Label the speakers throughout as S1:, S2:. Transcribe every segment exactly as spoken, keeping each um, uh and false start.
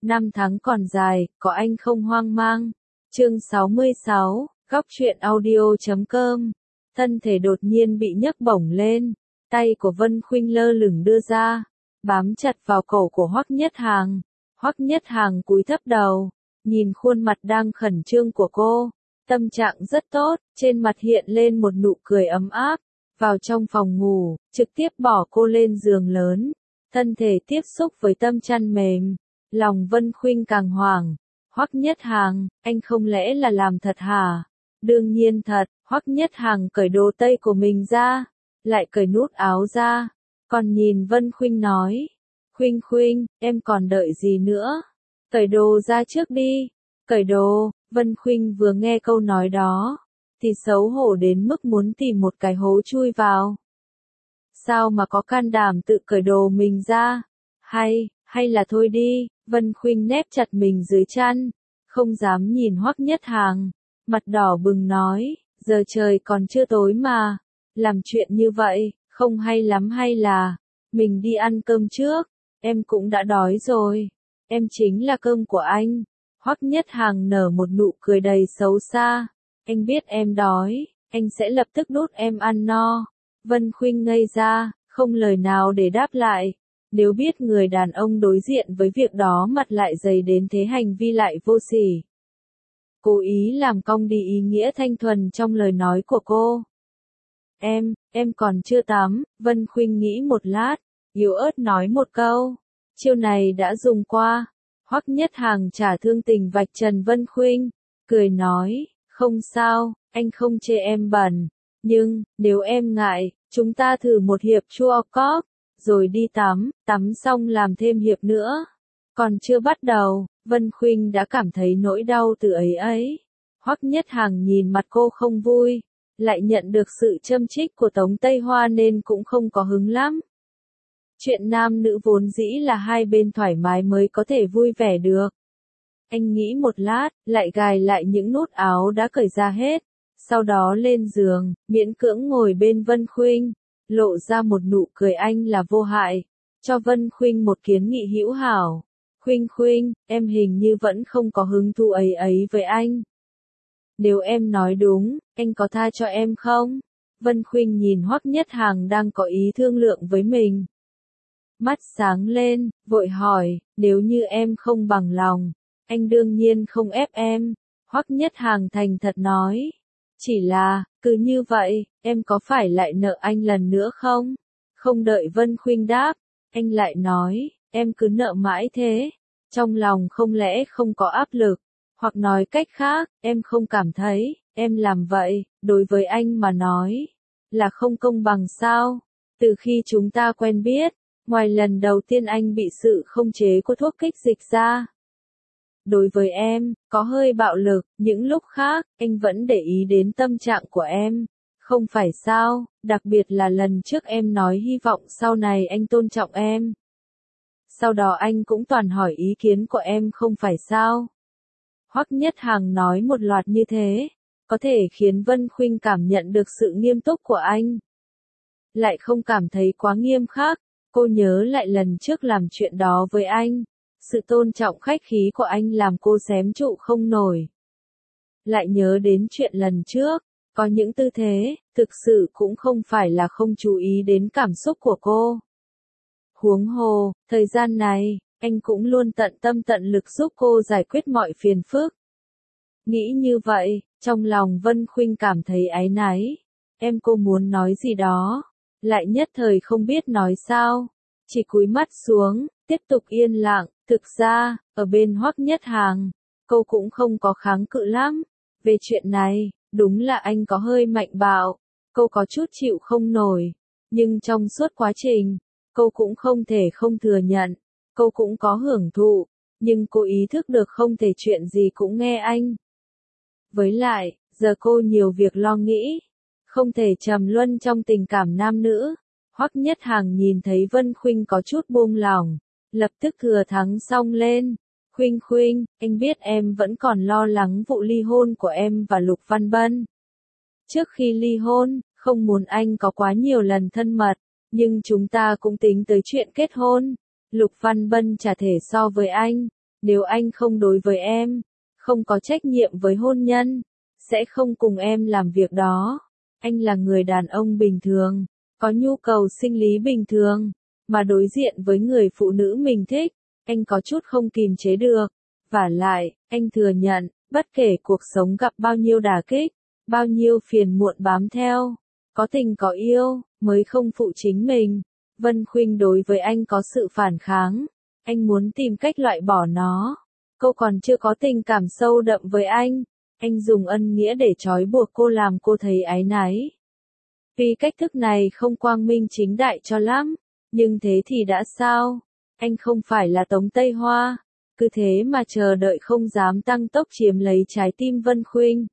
S1: Năm tháng còn dài, có anh không hoang mang. Chương sáu mươi sáu, góc truyện audio chấm com. Thân thể đột nhiên bị nhấc bổng lên, tay của Vân Khuynh lơ lửng đưa ra, bám chặt vào cổ của Hoắc Nhất Hàng. Hoắc Nhất Hàng cúi thấp đầu, nhìn khuôn mặt đang khẩn trương của cô, tâm trạng rất tốt, trên mặt hiện lên một nụ cười ấm áp. Vào trong phòng ngủ, trực tiếp bỏ cô lên giường lớn, thân thể tiếp xúc với tấm chăn mềm, lòng Vân Khuynh càng hoảng. Hoắc Nhất Hàng, anh không lẽ là làm thật hả? Đương nhiên thật. Hoắc Nhất Hàng cởi đồ tây của mình ra, lại cởi nút áo ra, còn nhìn Vân Khuynh nói, Khuynh Khuynh, em còn đợi gì nữa? Cởi đồ ra trước đi. Cởi đồ. Vân Khuynh vừa nghe câu nói đó, thì xấu hổ đến mức muốn tìm một cái hố chui vào. Sao mà có can đảm tự cởi đồ mình ra? Hay, hay là thôi đi. Vân Khuynh nép chặt mình dưới chăn, không dám nhìn Hoắc Nhất Hàng, mặt đỏ bừng nói, giờ trời còn chưa tối mà, làm chuyện như vậy, không hay lắm hay là, mình đi ăn cơm trước, em cũng đã đói rồi, em chính là cơm của anh. Hoắc Nhất Hàng nở một nụ cười đầy xấu xa, anh biết em đói, anh sẽ lập tức đút em ăn no. Vân Khuynh ngây ra, không lời nào để đáp lại. Nếu biết người đàn ông đối diện với việc đó mặt lại dày đến thế, hành vi lại vô sỉ. Cố ý làm cong đi ý nghĩa thanh thuần trong lời nói của cô. Em, em còn chưa tắm. Vân Khuynh nghĩ một lát, yếu ớt nói một câu. Chiêu này đã dùng qua. Hoắc Nhất Hàng trả thương tình vạch trần Vân Khuynh, cười nói, không sao, anh không chê em bẩn. Nhưng, nếu em ngại, chúng ta thử một hiệp chua cóc, rồi đi tắm, tắm xong làm thêm hiệp nữa. Còn chưa bắt đầu, Vân Khuynh đã cảm thấy nỗi đau từ ấy ấy. Hoắc Nhất Hàng nhìn mặt cô không vui, lại nhận được sự châm chích của Tống Tây Hoa nên cũng không có hứng lắm. Chuyện nam nữ vốn dĩ là hai bên thoải mái mới có thể vui vẻ được. Anh nghĩ một lát, lại gài lại những nút áo đã cởi ra hết, sau đó lên giường, miễn cưỡng ngồi bên Vân Khuynh, lộ ra một nụ cười anh là vô hại, cho Vân Khuynh một kiến nghị hữu hảo. Khuynh Khuynh, em hình như vẫn không có hứng thú ấy ấy với anh. Nếu em nói đúng, anh có tha cho em không? Vân Khuynh nhìn Hoắc Nhất Hàng đang có ý thương lượng với mình. Mắt sáng lên, vội hỏi, nếu như em không bằng lòng, anh đương nhiên không ép em. Hoắc Nhất Hàng thành thật nói. Chỉ là, cứ như vậy, em có phải lại nợ anh lần nữa không? Không đợi Vân Khuynh đáp, anh lại nói, em cứ nợ mãi thế. Trong lòng không lẽ không có áp lực, hoặc nói cách khác, em không cảm thấy, em làm vậy, đối với anh mà nói, là không công bằng sao? Từ khi chúng ta quen biết, ngoài lần đầu tiên anh bị sự không chế của thuốc kích dịch ra, đối với em, có hơi bạo lực, những lúc khác, anh vẫn để ý đến tâm trạng của em. Không phải sao, đặc biệt là lần trước em nói hy vọng sau này anh tôn trọng em. Sau đó anh cũng toàn hỏi ý kiến của em không phải sao. Hoắc Nhất Hàng nói một loạt như thế, có thể khiến Vân Khuynh cảm nhận được sự nghiêm túc của anh. Lại không cảm thấy quá nghiêm khắc, cô nhớ lại lần trước làm chuyện đó với anh. Sự tôn trọng khách khí của anh làm cô xém trụ không nổi. Lại nhớ đến chuyện lần trước, có những tư thế, thực sự cũng không phải là không chú ý đến cảm xúc của cô. Huống hồ, thời gian này, anh cũng luôn tận tâm tận lực giúp cô giải quyết mọi phiền phức. Nghĩ như vậy, trong lòng Vân Khuynh cảm thấy áy náy. Em cô muốn nói gì đó, lại nhất thời không biết nói sao, chỉ cúi mắt xuống, tiếp tục yên lặng. Thực ra, ở bên Hoắc Nhất Hàng, cô cũng không có kháng cự lắm. Về chuyện này, đúng là anh có hơi mạnh bạo, cô có chút chịu không nổi. Nhưng trong suốt quá trình, cô cũng không thể không thừa nhận, cô cũng có hưởng thụ, nhưng cô ý thức được không thể chuyện gì cũng nghe anh. Với lại, giờ cô nhiều việc lo nghĩ, không thể trầm luân trong tình cảm nam nữ. Hoắc Nhất Hàng nhìn thấy Vân Khuynh có chút buông lỏng, lập tức thừa thắng xông lên. Khuynh Khuynh, anh biết em vẫn còn lo lắng vụ ly hôn của em và Lục Văn Bân. Trước khi ly hôn, không muốn anh có quá nhiều lần thân mật, nhưng chúng ta cũng tính tới chuyện kết hôn. Lục Văn Bân chả thể so với anh, Nếu anh không đối với em, không có trách nhiệm với hôn nhân, sẽ không cùng em làm việc đó. Anh là người đàn ông bình thường, có nhu cầu sinh lý bình thường, mà đối diện với người phụ nữ mình thích, anh có chút không kìm chế được. Vả lại, anh thừa nhận, bất kể cuộc sống gặp bao nhiêu đả kích, bao nhiêu phiền muộn bám theo, có tình có yêu, mới không phụ chính mình. Vân Khuynh đối với anh có sự phản kháng, anh muốn tìm cách loại bỏ nó. Cô còn chưa có tình cảm sâu đậm với anh, anh dùng ân nghĩa để trói buộc cô làm cô thấy áy náy. Vì cách thức này không quang minh chính đại cho lắm, nhưng thế thì đã sao? Anh không phải là Tống Tây Hoa, cứ thế mà chờ đợi không dám tăng tốc chiếm lấy trái tim Vân Khuynh.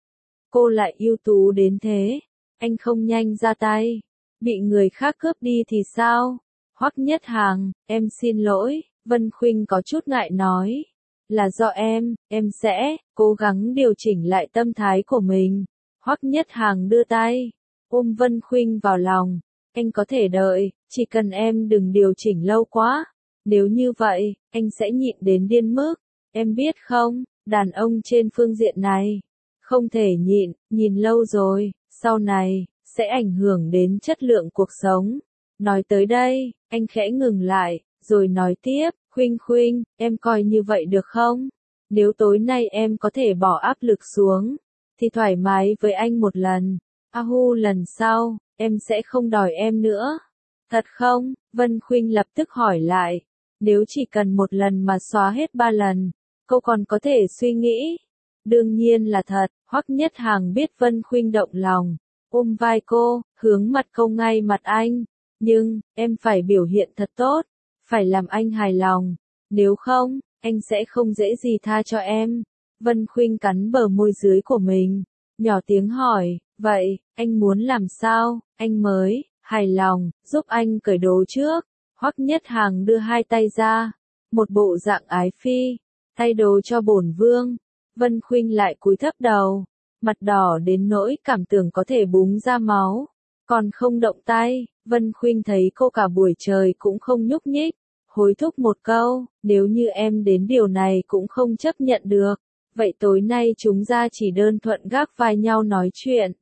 S1: Cô lại ưu tú đến thế, anh không nhanh ra tay, bị người khác cướp đi thì sao? Hoắc Nhất Hàng, em xin lỗi, Vân Khuynh có chút ngại nói. Là do em, em sẽ cố gắng điều chỉnh lại tâm thái của mình. Hoắc Nhất Hàng đưa tay, ôm Vân Khuynh vào lòng. Anh có thể đợi, chỉ cần em đừng điều chỉnh lâu quá. Nếu như vậy, anh sẽ nhịn đến điên mức. Em biết không, đàn ông trên phương diện này, không thể nhịn, nhìn lâu rồi, sau này, sẽ ảnh hưởng đến chất lượng cuộc sống. Nói tới đây, anh khẽ ngừng lại, rồi nói tiếp, Khuynh Khuynh, em coi như vậy được không? Nếu tối nay em có thể bỏ áp lực xuống, thì thoải mái với anh một lần. A hu lần sau, em sẽ không đòi em nữa. Thật không? Vân Khuynh lập tức hỏi lại. Nếu chỉ cần một lần mà xóa hết ba lần, cô còn có thể suy nghĩ. Đương nhiên là thật, Hoắc Nhất Hàng biết Vân Khuynh động lòng, ôm vai cô, hướng mặt câu ngay mặt anh. Nhưng, em phải biểu hiện thật tốt, phải làm anh hài lòng. Nếu không, anh sẽ không dễ gì tha cho em. Vân Khuynh cắn bờ môi dưới của mình, nhỏ tiếng hỏi, vậy, anh muốn làm sao, anh mới, hài lòng, giúp anh cởi đồ trước. Hoắc Nhất Hàng đưa hai tay ra, một bộ dạng ái phi, thay đồ cho bổn vương. Vân Khuynh lại cúi thấp đầu, mặt đỏ đến nỗi cảm tưởng có thể búng ra máu, còn không động tay. Vân Khuynh thấy cô cả buổi trời cũng không nhúc nhích, hối thúc một câu, nếu như em đến điều này cũng không chấp nhận được, vậy tối nay chúng ta chỉ đơn thuận gác vai nhau nói chuyện.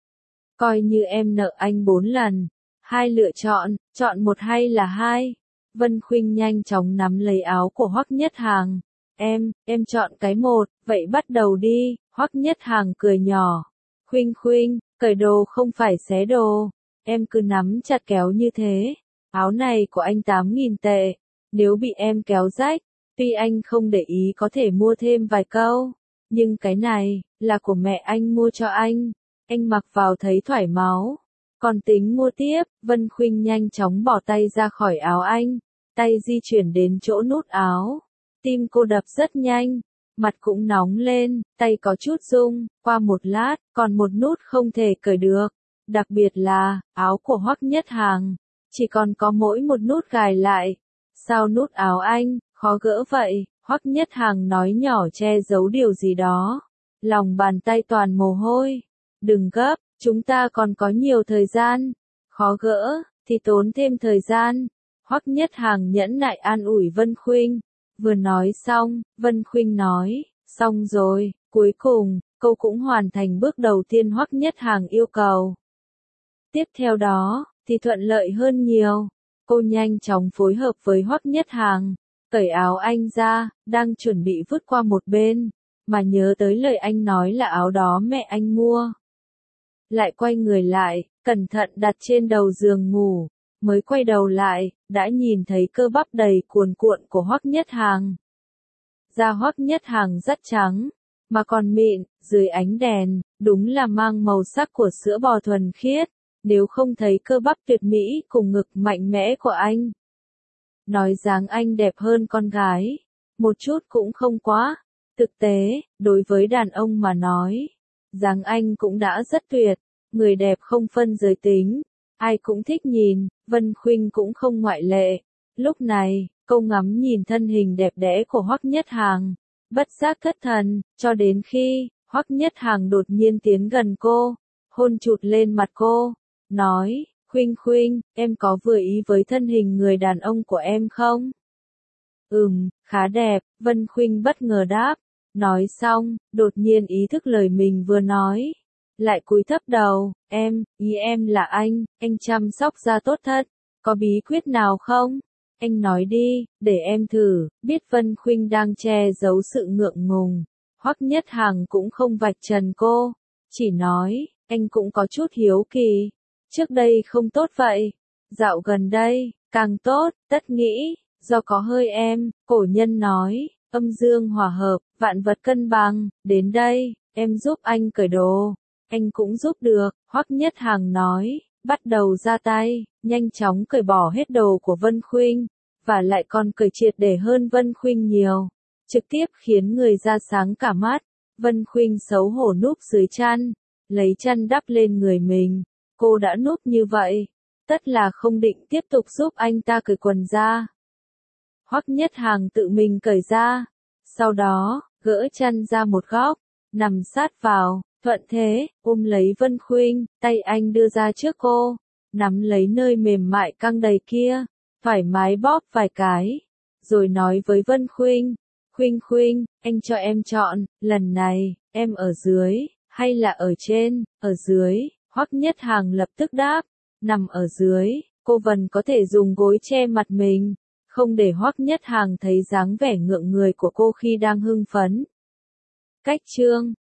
S1: Coi như em nợ anh bốn lần, hai lựa chọn, chọn một hay là hai. Vân Khuynh nhanh chóng nắm lấy áo của Hoắc Nhất Hàng. Em, em chọn cái một, vậy bắt đầu đi. Hoắc Nhất Hàng cười nhỏ. Khuynh Khuynh, cởi đồ không phải xé đồ. Em cứ nắm chặt kéo như thế. Áo này của anh tám nghìn tệ. Nếu bị em kéo rách, tuy anh không để ý có thể mua thêm vài câu. Nhưng cái này, là của mẹ anh mua cho anh. Anh mặc vào thấy thoải máu. Còn tính mua tiếp, Vân Khuynh nhanh chóng bỏ tay ra khỏi áo anh. Tay di chuyển đến chỗ nút áo. Tim cô đập rất nhanh. Mặt cũng nóng lên, tay có chút rung. Qua một lát, còn một nút không thể cởi được. Đặc biệt là, áo của Hoắc Nhất Hàng. Chỉ còn có mỗi một nút gài lại. Sao nút áo anh, khó gỡ vậy? Hoắc Nhất Hàng nói nhỏ che giấu điều gì đó. Lòng bàn tay toàn mồ hôi. Đừng gấp, chúng ta còn có nhiều thời gian. Khó gỡ, thì tốn thêm thời gian. Hoắc Nhất Hàng nhẫn nại an ủi Vân Khuynh. Vừa nói xong, Vân Khuynh nói, xong rồi, cuối cùng, cô cũng hoàn thành bước đầu tiên Hoắc Nhất Hàng yêu cầu. Tiếp theo đó, thì thuận lợi hơn nhiều. Cô nhanh chóng phối hợp với Hoắc Nhất Hàng, cởi áo anh ra, đang chuẩn bị vứt qua một bên, mà nhớ tới lời anh nói là áo đó mẹ anh mua. Lại quay người lại, cẩn thận đặt trên đầu giường ngủ, mới quay đầu lại, đã nhìn thấy cơ bắp đầy cuồn cuộn của Hoắc Nhất Hàng. Da Hoắc Nhất Hàng rất trắng, mà còn mịn, dưới ánh đèn, đúng là mang màu sắc của sữa bò thuần khiết, nếu không thấy cơ bắp tuyệt mỹ cùng ngực mạnh mẽ của anh. Nói dáng anh đẹp hơn con gái, một chút cũng không quá. Thực tế, đối với đàn ông mà nói, dáng anh cũng đã rất tuyệt, người đẹp không phân giới tính, ai cũng thích nhìn, Vân Khuynh cũng không ngoại lệ. Lúc này, cô ngắm nhìn thân hình đẹp đẽ của Hoắc Nhất Hàng, bất giác thất thần, cho đến khi, Hoắc Nhất Hàng đột nhiên tiến gần cô, hôn chụt lên mặt cô, nói, Khuynh Khuynh, em có vừa ý với thân hình người đàn ông của em không? Ừm, khá đẹp, Vân Khuynh bất ngờ đáp. Nói xong, đột nhiên ý thức lời mình vừa nói. Lại cúi thấp đầu, em, ý em là anh, anh chăm sóc da tốt thật. Có bí quyết nào không? Anh nói đi, để em thử. Biết Vân Khuynh đang che giấu sự ngượng ngùng. Hoắc Nhất Hằng cũng không vạch trần cô. Chỉ nói, anh cũng có chút hiếu kỳ. Trước đây không tốt vậy. Dạo gần đây, càng tốt, tất nghĩ. Do có hơi em, cổ nhân nói, âm dương hòa hợp, vạn vật cân bằng, đến đây, em giúp anh cởi đồ, anh cũng giúp được, Hoắc Nhất Hằng nói, bắt đầu ra tay, nhanh chóng cởi bỏ hết đồ của Vân Khuynh, và lại còn cởi triệt để hơn Vân Khuynh nhiều, trực tiếp khiến người ra sáng cả mắt. Vân Khuynh xấu hổ núp dưới chăn, lấy chăn đắp lên người mình, cô đã núp như vậy, tất là không định tiếp tục giúp anh ta cởi quần ra. Hoắc Nhất Hằng tự mình cởi ra, sau đó, gỡ chăn ra một góc, nằm sát vào, thuận thế, ôm lấy Vân Khuynh, tay anh đưa ra trước cô, nắm lấy nơi mềm mại căng đầy kia, thoải mái bóp vài cái, rồi nói với Vân Khuynh, Khuynh Khuynh, anh cho em chọn, lần này, em ở dưới, hay là ở trên, ở dưới, Hoắc Nhất Hằng lập tức đáp, nằm ở dưới, cô Vân có thể dùng gối che mặt mình. Không để Hoắc Nhất Hằng thấy dáng vẻ ngượng người của cô khi đang hưng phấn. Cách chương